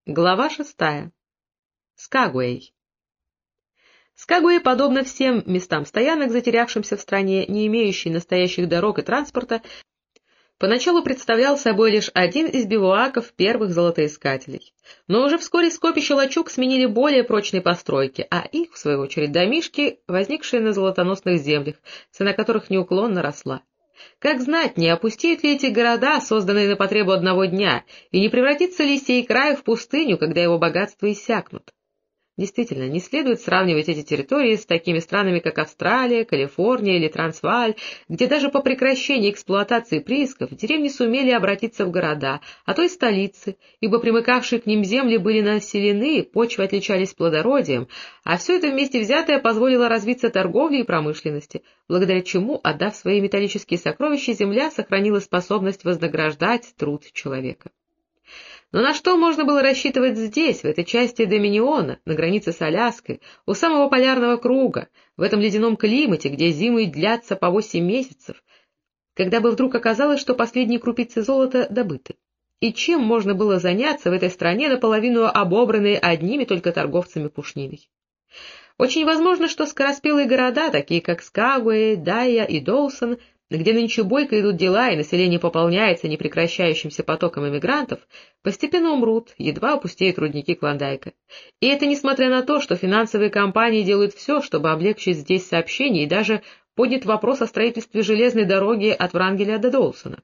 Глава 6. Скагуэй. Скагуэй, подобно всем местам стоянок, затерявшимся в стране, не имеющей настоящих дорог и транспорта, поначалу представлял собой лишь один из бивуаков первых золотоискателей. Но уже вскоре скопища лачуг сменили более прочные постройки, а их, в свою очередь, домишки, возникшие на золотоносных землях, цена которых неуклонно росла. Как знать, не опустеют ли эти города, созданные на потребу одного дня, и не превратится ли сей край в пустыню, когда его богатства иссякнут? Действительно, не следует сравнивать эти территории с такими странами, как Австралия, Калифорния или Трансвааль, где даже по прекращении эксплуатации приисков деревни сумели обратиться в города, а то и столицы, ибо примыкавшие к ним земли были населены, почвы отличались плодородием, а все это вместе взятое позволило развиться торговле и промышленности, благодаря чему, отдав свои металлические сокровища, земля сохранила способность вознаграждать труд человека. Но на что можно было рассчитывать здесь, в этой части Доминиона, на границе с Аляской, у самого полярного круга, в этом ледяном климате, где зимы длятся по 8 месяцев, когда бы вдруг оказалось, что последние крупицы золота добыты? И чем можно было заняться в этой стране, наполовину обобранной одними только торговцами пушниной? Очень возможно, что скороспелые города, такие как Скагуэй, Дайя и Доусон, где нынче бойко идут дела и население пополняется непрекращающимся потоком эмигрантов, постепенно умрут, едва опустеют рудники Клондайка. И это несмотря на то, что финансовые компании делают все, чтобы облегчить здесь сообщение, и даже поднят вопрос о строительстве железной дороги от Врангеля до Доусона.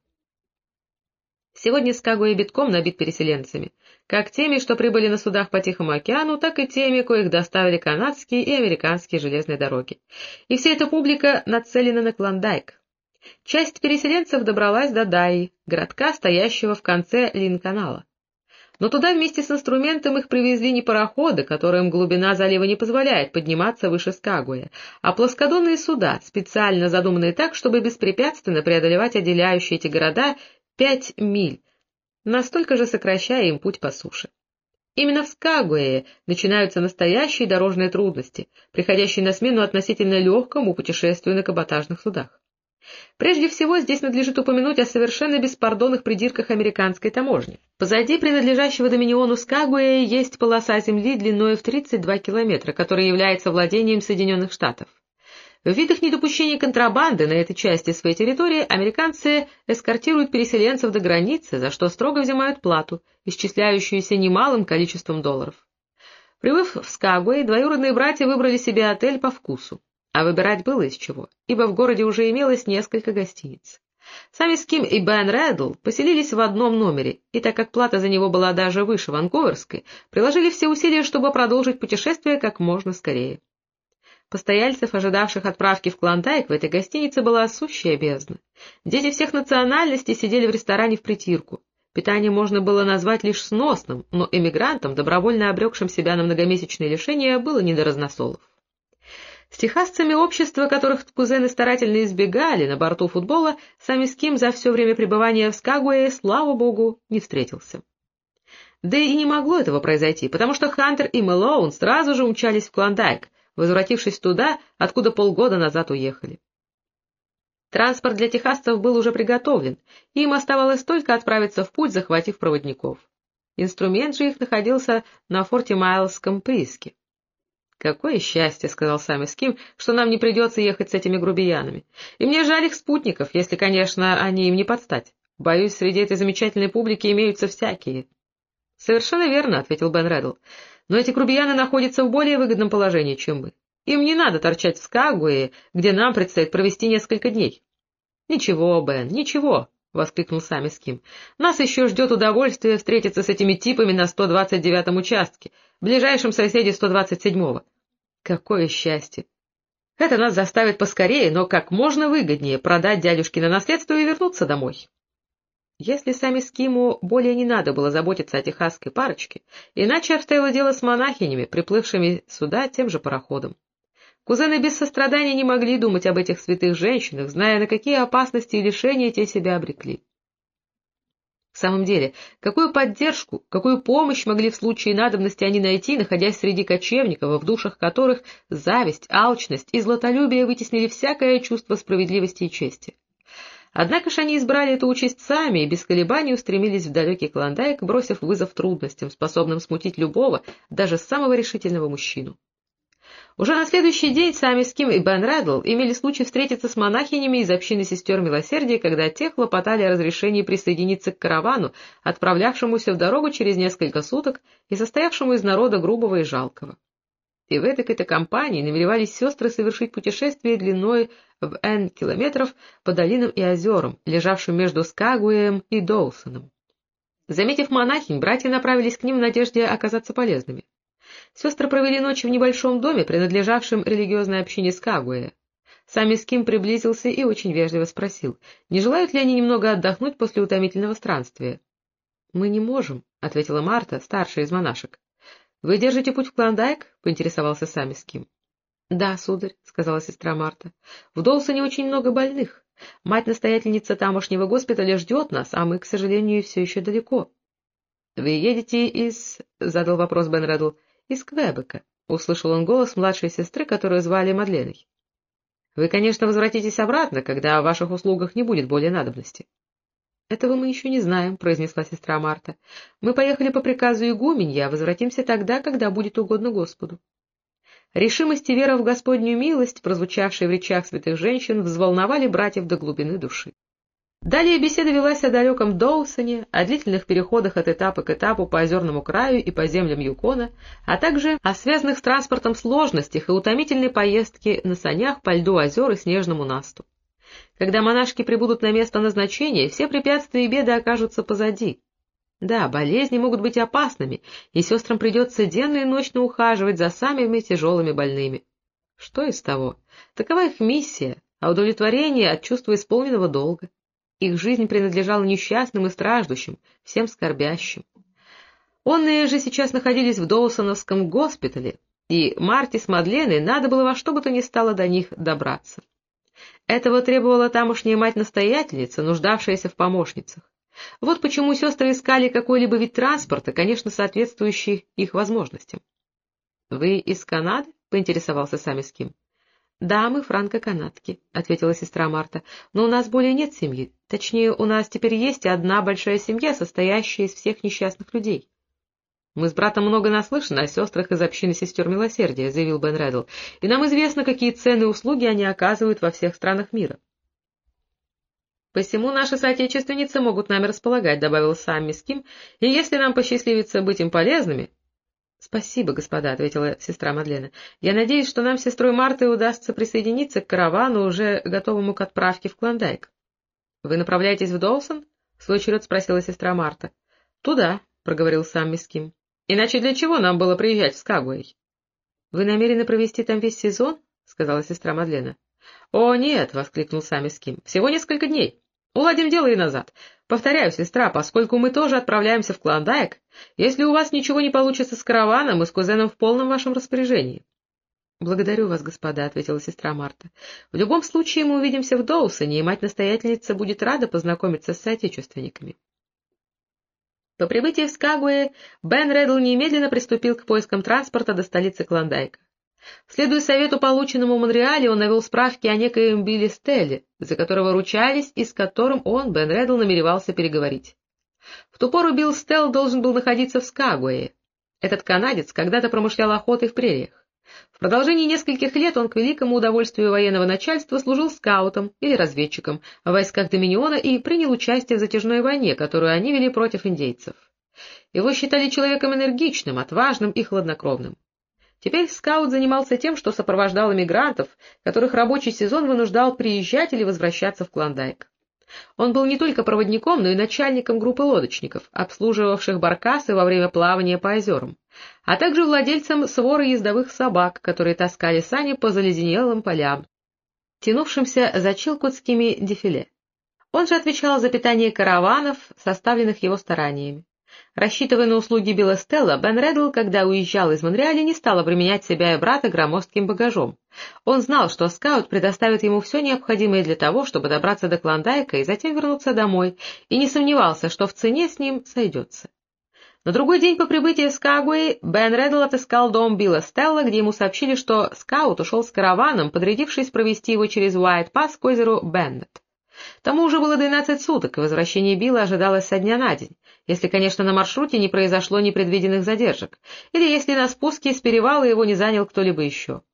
Сегодня Скагуэй битком набит переселенцами, как теми, что прибыли на судах по Тихому океану, так и теми, коих доставили канадские и американские железные дороги. И вся эта публика нацелена на Клондайк. Часть переселенцев добралась до Дайи, городка, стоящего в конце Линканала. Но туда вместе с инструментом их привезли не пароходы, которым глубина залива не позволяет подниматься выше Скагуэя, а плоскодонные суда, специально задуманные так, чтобы беспрепятственно преодолевать отделяющие эти города 5 миль, настолько же сокращая им путь по суше. Именно в Скагуэе начинаются настоящие дорожные трудности, приходящие на смену относительно легкому путешествию на каботажных судах. Прежде всего, здесь надлежит упомянуть о совершенно беспардонных придирках американской таможни. Позади принадлежащего Доминиону Скагуэя есть полоса земли длиной в 32 километра, которая является владением Соединенных Штатов. В видах недопущения контрабанды на этой части своей территории американцы эскортируют переселенцев до границы, за что строго взимают плату, исчисляющуюся немалым количеством долларов. Прибыв в Скагуэй, двоюродные братья выбрали себе отель по вкусу. А выбирать было из чего, ибо в городе уже имелось несколько гостиниц. Сами Ским и Бен Реддл поселились в одном номере, и так как плата за него была даже выше ванкуверской, приложили все усилия, чтобы продолжить путешествие как можно скорее. Постояльцев, ожидавших отправки в Клондайк, в этой гостинице была сущая бездна. Дети всех национальностей сидели в ресторане впритирку. Питание можно было назвать лишь сносным, но эмигрантам, добровольно обрекшим себя на многомесячные лишения, было не до разносолов. С техасцами общества, которых кузены старательно избегали на борту футбола, сами Ским за все время пребывания в Скагуэе, слава богу, не встретился. Да и не могло этого произойти, потому что Хантер и Мэлоун сразу же умчались в Клондайк, возвратившись туда, откуда полгода назад уехали. Транспорт для техасцев был уже приготовлен, и им оставалось только отправиться в путь, захватив проводников. Инструмент же их находился на форте Майлском прииске. «Какое счастье, — сказал Сами Ским, — что нам не придется ехать с этими грубиянами. И мне жаль их спутников, если, конечно, они им не подстать. Боюсь, среди этой замечательной публики имеются всякие». «Совершенно верно, — ответил Бен Реддл, — но эти грубияны находятся в более выгодном положении, чем мы. Им не надо торчать в Скагуэе, где нам предстоит провести несколько дней». «Ничего, Бен, ничего, — воскликнул Сами Ским, — нас еще ждет удовольствие встретиться с этими типами на 129-м участке, ближайшем соседе 127-го. Какое счастье! Это нас заставит поскорее, но как можно выгоднее продать дядюшкино наследство и вернуться домой. Если Сами Скиму более не надо было заботиться о техасской парочке, иначе обстояло дело с монахинями, приплывшими сюда тем же пароходом. Кузены без сострадания не могли думать об этих святых женщинах, зная, на какие опасности и лишения те себя обрекли. В самом деле, какую поддержку, какую помощь могли в случае надобности они найти, находясь среди кочевников, в душах которых зависть, алчность и златолюбие вытеснили всякое чувство справедливости и чести? Однако ж они избрали эту участь сами и без колебаний устремились в далекий Клондайк, бросив вызов трудностям, способным смутить любого, даже самого решительного мужчину. Уже на следующий день сами Ским и Бен Реддл имели случай встретиться с монахинями из общины сестер Милосердия, когда те хлопотали о разрешении присоединиться к каравану, отправлявшемуся в дорогу через несколько суток и состоявшему из народа грубого и жалкого. И в этой-то компании намеревались сестры совершить путешествие длиной в N километров по долинам и озерам, лежавшим между Скагуэем и Доусоном. Заметив монахинь, братья направились к ним в надежде оказаться полезными. Сестры провели ночь в небольшом доме, принадлежавшем религиозной общине Скагуэя. Сами Ским приблизился и очень вежливо спросил, не желают ли они немного отдохнуть после утомительного странствия. — Мы не можем, — ответила Марта, старшая из монашек. — Вы держите путь в Клондайк? — поинтересовался сами Ским. — Да, сударь, — сказала сестра Марта. — В Доусоне очень много больных. Мать-настоятельница тамошнего госпиталя ждет нас, а мы, к сожалению, все еще далеко. — Вы едете из... — задал вопрос Бен Реддл. — Из Квебека, — услышал он голос младшей сестры, которую звали Мадленой. — Вы, конечно, возвратитесь обратно, когда о ваших услугах не будет более надобности. — Этого мы еще не знаем, — произнесла сестра Марта. — Мы поехали по приказу игуменья, а возвратимся тогда, когда будет угодно Господу. Решимость и вера в Господнюю милость, прозвучавшие в речах святых женщин, взволновали братьев до глубины души. Далее беседа велась о далеком Доусоне, о длительных переходах от этапа к этапу по озерному краю и по землям Юкона, а также о связанных с транспортом сложностях и утомительной поездке на санях по льду озер и снежному насту. Когда монашки прибудут на место назначения, все препятствия и беды окажутся позади. Да, болезни могут быть опасными, и сестрам придется денно и ночно ухаживать за самыми тяжелыми больными. Что из того? Такова их миссия, а удовлетворение от чувства исполненного долга. Их жизнь принадлежала несчастным и страждущим, всем скорбящим. Онные же сейчас находились в Доусоновском госпитале, и Марте с Мадленой надо было во что бы то ни стало до них добраться. Этого требовала тамошняя мать-настоятельница, нуждавшаяся в помощницах. Вот почему сестры искали какой-либо вид транспорта, конечно, соответствующий их возможностям. — Вы из Канады? — поинтересовался сами Ским. — Да, мы франко-канадки, — ответила сестра Марта, — но у нас более нет семьи. Точнее, у нас теперь есть одна большая семья, состоящая из всех несчастных людей. — Мы с братом много наслышаны о сестрах из общины сестер Милосердия, — заявил Бен Реддл, — и нам известно, какие ценные услуги они оказывают во всех странах мира. — Посему наши соотечественницы могут нами располагать, — добавил сам Ским, — и если нам посчастливится быть им полезными... — Спасибо, господа, — ответила сестра Мадлена. — Я надеюсь, что нам с сестрой Мартой удастся присоединиться к каравану, уже готовому к отправке в Клондайк. — Вы направляетесь в Доусон? — в свой черед спросила сестра Марта. — Туда, — проговорил сам Ским. — Иначе для чего нам было приезжать в Скагуэй? — Вы намерены провести там весь сезон? — сказала сестра Мадлена. — О, нет, — воскликнул сам Ским, — всего несколько дней. Уладим дело и назад. Повторяю, сестра, поскольку мы тоже отправляемся в Клондайк, если у вас ничего не получится с караваном, мы с кузеном в полном вашем распоряжении. — Благодарю вас, господа, — ответила сестра Марта. — В любом случае мы увидимся в Доусоне, и мать-настоятельница будет рада познакомиться с соотечественниками. По прибытии в Скагуэй Бен Реддл немедленно приступил к поискам транспорта до столицы Клондайка. Следуя совету, полученному в Монреале, он навел справки о некоем Билли Стелле, за которого ручались и с которым он, Бен Реддл, намеревался переговорить. В ту пору Билл Стелл должен был находиться в Скагуэе. Этот канадец когда-то промышлял охотой в прериях. В продолжении нескольких лет он, к великому удовольствию военного начальства, служил скаутом или разведчиком в войсках Доминиона и принял участие в затяжной войне, которую они вели против индейцев. Его считали человеком энергичным, отважным и хладнокровным. Теперь скаут занимался тем, что сопровождал эмигрантов, которых рабочий сезон вынуждал приезжать или возвращаться в Клондайк. Он был не только проводником, но и начальником группы лодочников, обслуживавших баркасы во время плавания по озерам, а также владельцем своры ездовых собак, которые таскали сани по заледенелым полям, тянувшимся за чилкотскими дефиле. Он же отвечал за питание караванов, составленных его стараниями. Рассчитывая на услуги Билла Стелла, Бен Реддл, когда уезжал из Монреаля, не стал обременять себя и брата громоздким багажом. Он знал, что скаут предоставит ему все необходимое для того, чтобы добраться до Клондайка и затем вернуться домой, и не сомневался, что в цене с ним сойдется. На другой день по прибытии в Скагуэй Бен Реддл отыскал дом Билла Стелла, где ему сообщили, что скаут ушел с караваном, подрядившись провести его через Уайт-Пасс к озеру Беннет. Тому уже было 12 суток, и возвращение Билла ожидалось со дня на день, если, конечно, на маршруте не произошло непредвиденных задержек, или если на спуске с перевала его не занял кто-либо еще.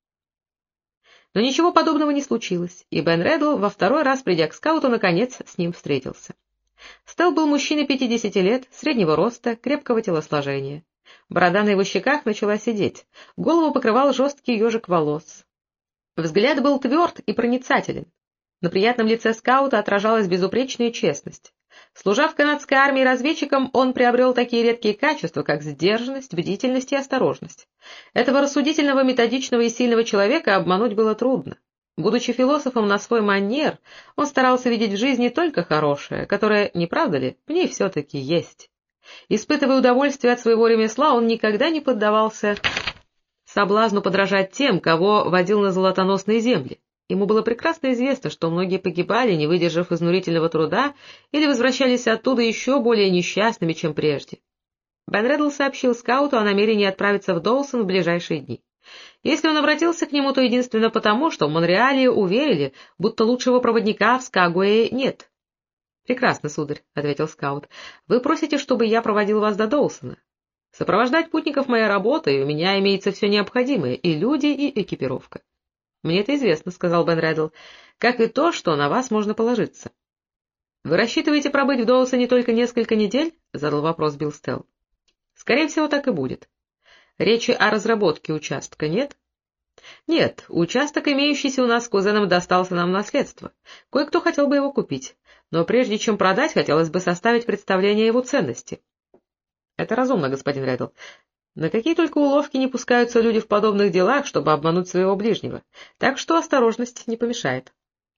Но ничего подобного не случилось, и Бен Реддл, во второй раз придя к скауту, наконец с ним встретился. Стелл был мужчиной 50 лет, среднего роста, крепкого телосложения. Борода на его щеках начала сидеть, голову покрывал жесткий ежик волос. Взгляд был тверд и проницателен. На приятном лице скаута отражалась безупречная честность. Служа в канадской армии разведчиком, он приобрел такие редкие качества, как сдержанность, бдительность и осторожность. Этого рассудительного, методичного и сильного человека обмануть было трудно. Будучи философом на свой манер, он старался видеть в жизни только хорошее, которое, не правда ли, в ней все-таки есть. Испытывая удовольствие от своего ремесла, он никогда не поддавался соблазну подражать тем, кого водил на золотоносные земли. Ему было прекрасно известно, что многие погибали, не выдержав изнурительного труда, или возвращались оттуда еще более несчастными, чем прежде. Бен Реддл сообщил скауту о намерении отправиться в Доусон в ближайшие дни. Если он обратился к нему, то единственно потому, что в Монреале уверили, будто лучшего проводника в Скагуэе нет. — Прекрасно, сударь, — ответил скаут. — Вы просите, чтобы я проводил вас до Доусона. Сопровождать путников — моя работа, и у меня имеется все необходимое — и люди, и экипировка. — Мне это известно, — сказал Бен Реддл, — как и то, что на вас можно положиться. — Вы рассчитываете пробыть в Доусоне только несколько недель? — задал вопрос Билл Стелл. — Скорее всего, так и будет. Речи о разработке участка нет? — Нет, участок, имеющийся у нас с кузеном, достался нам в наследство. Кое-кто хотел бы его купить, но прежде чем продать, хотелось бы составить представление о его ценности. — Это разумно, господин Реддл. На какие только уловки не пускаются люди в подобных делах, чтобы обмануть своего ближнего, так что осторожность не помешает.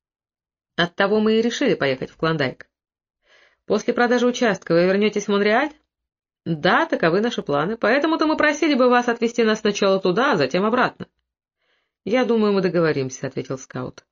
Оттого мы и решили поехать в Клондайк. После продажи участка вы вернетесь в Монреаль? Да, таковы наши планы, поэтому-то мы просили бы вас отвезти нас сначала туда, а затем обратно. Я думаю, мы договоримся, — ответил скаут.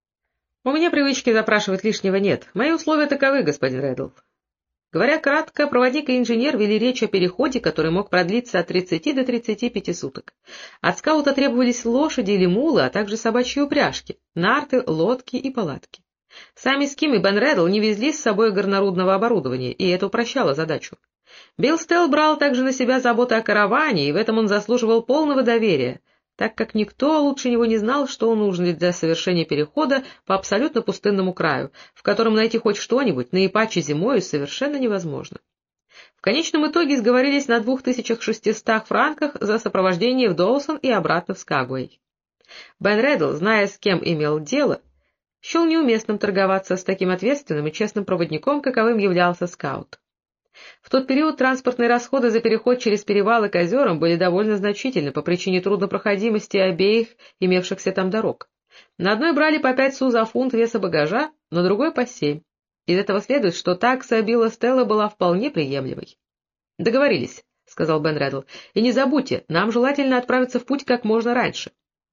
У меня привычки запрашивать лишнего нет. Мои условия таковы, господин Реддл. Говоря кратко, проводник и инженер вели речь о переходе, который мог продлиться от 30 до 35 суток. От скаута требовались лошади или мулы, а также собачьи упряжки, нарты, лодки и палатки. Сами Ским и Бен Реддл не везли с собой горнорудного оборудования, и это упрощало задачу. Билл Стелл брал также на себя заботы о караване, и в этом он заслуживал полного доверия, так как никто лучше него не знал, что нужно для совершения перехода по абсолютно пустынному краю, в котором найти хоть что-нибудь, наипаче зимою, совершенно невозможно. В конечном итоге сговорились на 2600 франках за сопровождение в Доусон и обратно в Скагуэй. Бен Реддл, зная, с кем имел дело, счел неуместным торговаться с таким ответственным и честным проводником, каковым являлся скаут. В тот период транспортные расходы за переход через перевалы к озерам были довольно значительны по причине труднопроходимости обеих имевшихся там дорог. На одной брали по 5 су за фунт веса багажа, на другой по 7. Из этого следует, что такса Билла Стелла была вполне приемлемой. — Договорились, — сказал Бен Реддл, — и не забудьте, нам желательно отправиться в путь как можно раньше.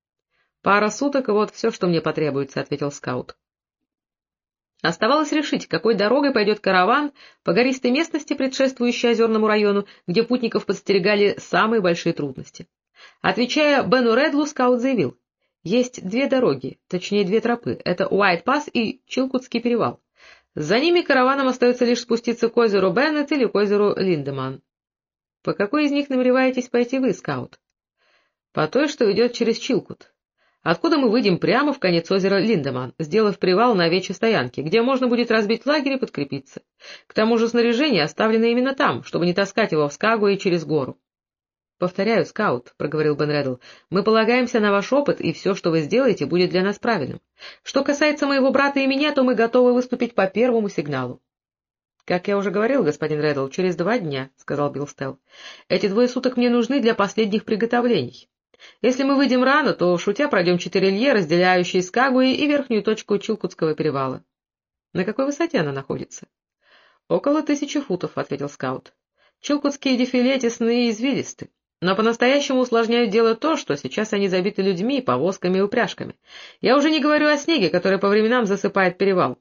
— Пара суток — и вот все, что мне потребуется, — ответил скаут. Оставалось решить, какой дорогой пойдет караван по гористой местности, предшествующей озерному району, где путников подстерегали самые большие трудности. Отвечая Бену Реддлу, скаут заявил: есть 2 дороги, точнее 2 тропы, это Уайт-Пасс и Чилкутский перевал. За ними караваном остается лишь спуститься к озеру Беннет или к озеру Линдеман. — По какой из них намереваетесь пойти вы, скаут? — По той, что ведет через Чилкут. Откуда мы выйдем прямо в конец озера Линдеман, сделав привал на овечьей стоянке, где можно будет разбить лагерь и подкрепиться. К тому же снаряжение оставлено именно там, чтобы не таскать его в Скагуэй через гору. — Повторяю, скаут, — проговорил Бен Реддл, — мы полагаемся на ваш опыт, и все, что вы сделаете, будет для нас правильным. Что касается моего брата и меня, то мы готовы выступить по первому сигналу. — Как я уже говорил, господин Реддл, через 2 дня, — сказал Билл Стелл. — Эти 2 суток мне нужны для последних приготовлений. Если мы выйдем рано, то, шутя, пройдем 4 лье, разделяющие Скагуэй и верхнюю точку Чилкутского перевала. — На какой высоте она находится? — Около 1000 футов, — ответил скаут. — Чилкутские дефиле тесны и извилисты, но по-настоящему усложняют дело то, что сейчас они забиты людьми, повозками и упряжками. Я уже не говорю о снеге, который по временам засыпает перевал.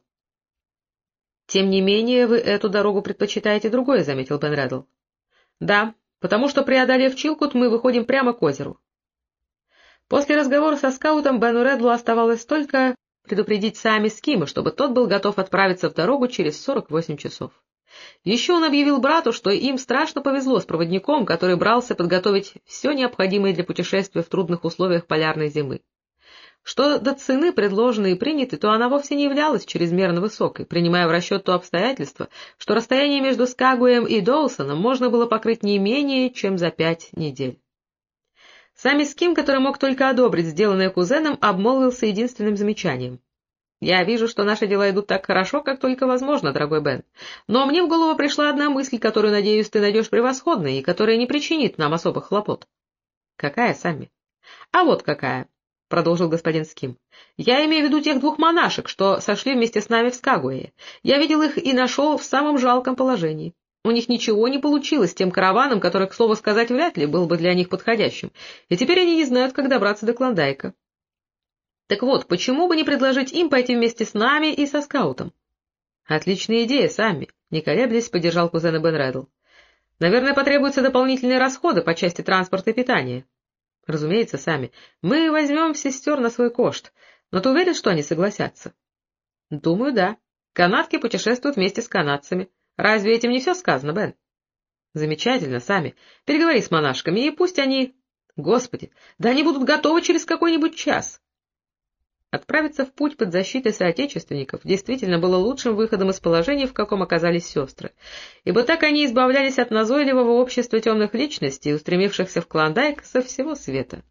— Тем не менее, вы эту дорогу предпочитаете другой, — заметил Бен Реддл. — Да, потому что, преодолев Чилкут, мы выходим прямо к озеру. После разговора со скаутом Бену Реддлу оставалось только предупредить Сами Скима, чтобы тот был готов отправиться в дорогу через 48 часов. Еще он объявил брату, что им страшно повезло с проводником, который брался подготовить все необходимое для путешествия в трудных условиях полярной зимы. Что до цены, предложенной и принятой, то она вовсе не являлась чрезмерно высокой, принимая в расчет то обстоятельство, что расстояние между Скагуэем и Доусоном можно было покрыть не менее, чем за 5 недель. Сами Ским, который мог только одобрить сделанное кузеном, обмолвился единственным замечанием. «Я вижу, что наши дела идут так хорошо, как только возможно, дорогой Бен. Но мне в голову пришла одна мысль, которую, надеюсь, ты найдешь превосходной и которая не причинит нам особых хлопот». «Какая, Самми?» «А вот какая», — продолжил господин Ским. «Я имею в виду тех 2 монашек, что сошли вместе с нами в Скагуэе. Я видел их и нашел в самом жалком положении. У них ничего не получилось с тем караваном, который, к слову сказать, вряд ли был бы для них подходящим, и теперь они не знают, как добраться до Клондайка. Так вот, почему бы не предложить им пойти вместе с нами и со скаутом?» «Отличная идея, Самми», — не колеблясь, поддержал кузена Бен Реддл. «Наверное, потребуются дополнительные расходы по части транспорта и питания». «Разумеется, Самми, мы возьмем сестер на свой кошт, но ты уверен, что они согласятся?» «Думаю, да. Канадки путешествуют вместе с канадцами. Разве этим не все сказано, Бен?» «Замечательно, Самми. Переговори с монашками, и пусть они...» «Господи, да они будут готовы через какой-нибудь час!» Отправиться в путь под защитой соотечественников действительно было лучшим выходом из положения, в каком оказались сестры, ибо так они избавлялись от назойливого общества темных личностей, устремившихся в Клондайк со всего света.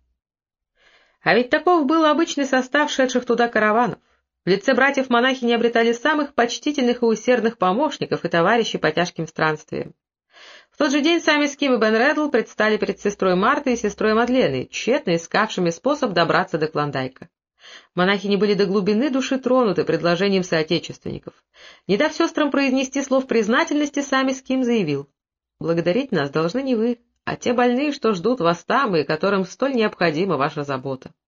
А ведь таков был обычный состав шедших туда караванов. В лице братьев-монахини обретали самых почтительных и усердных помощников и товарищей по тяжким странствиям. В тот же день сами Ским и Бен Реддл предстали перед сестрой Мартой и сестрой Мадленой, тщетно искавшими способ добраться до Клондайка. Монахини были до глубины души тронуты предложением соотечественников. Не дав сестрам произнести слов признательности, сами Ским заявил: «Благодарить нас должны не вы, а те больные, что ждут вас там и которым столь необходима ваша забота».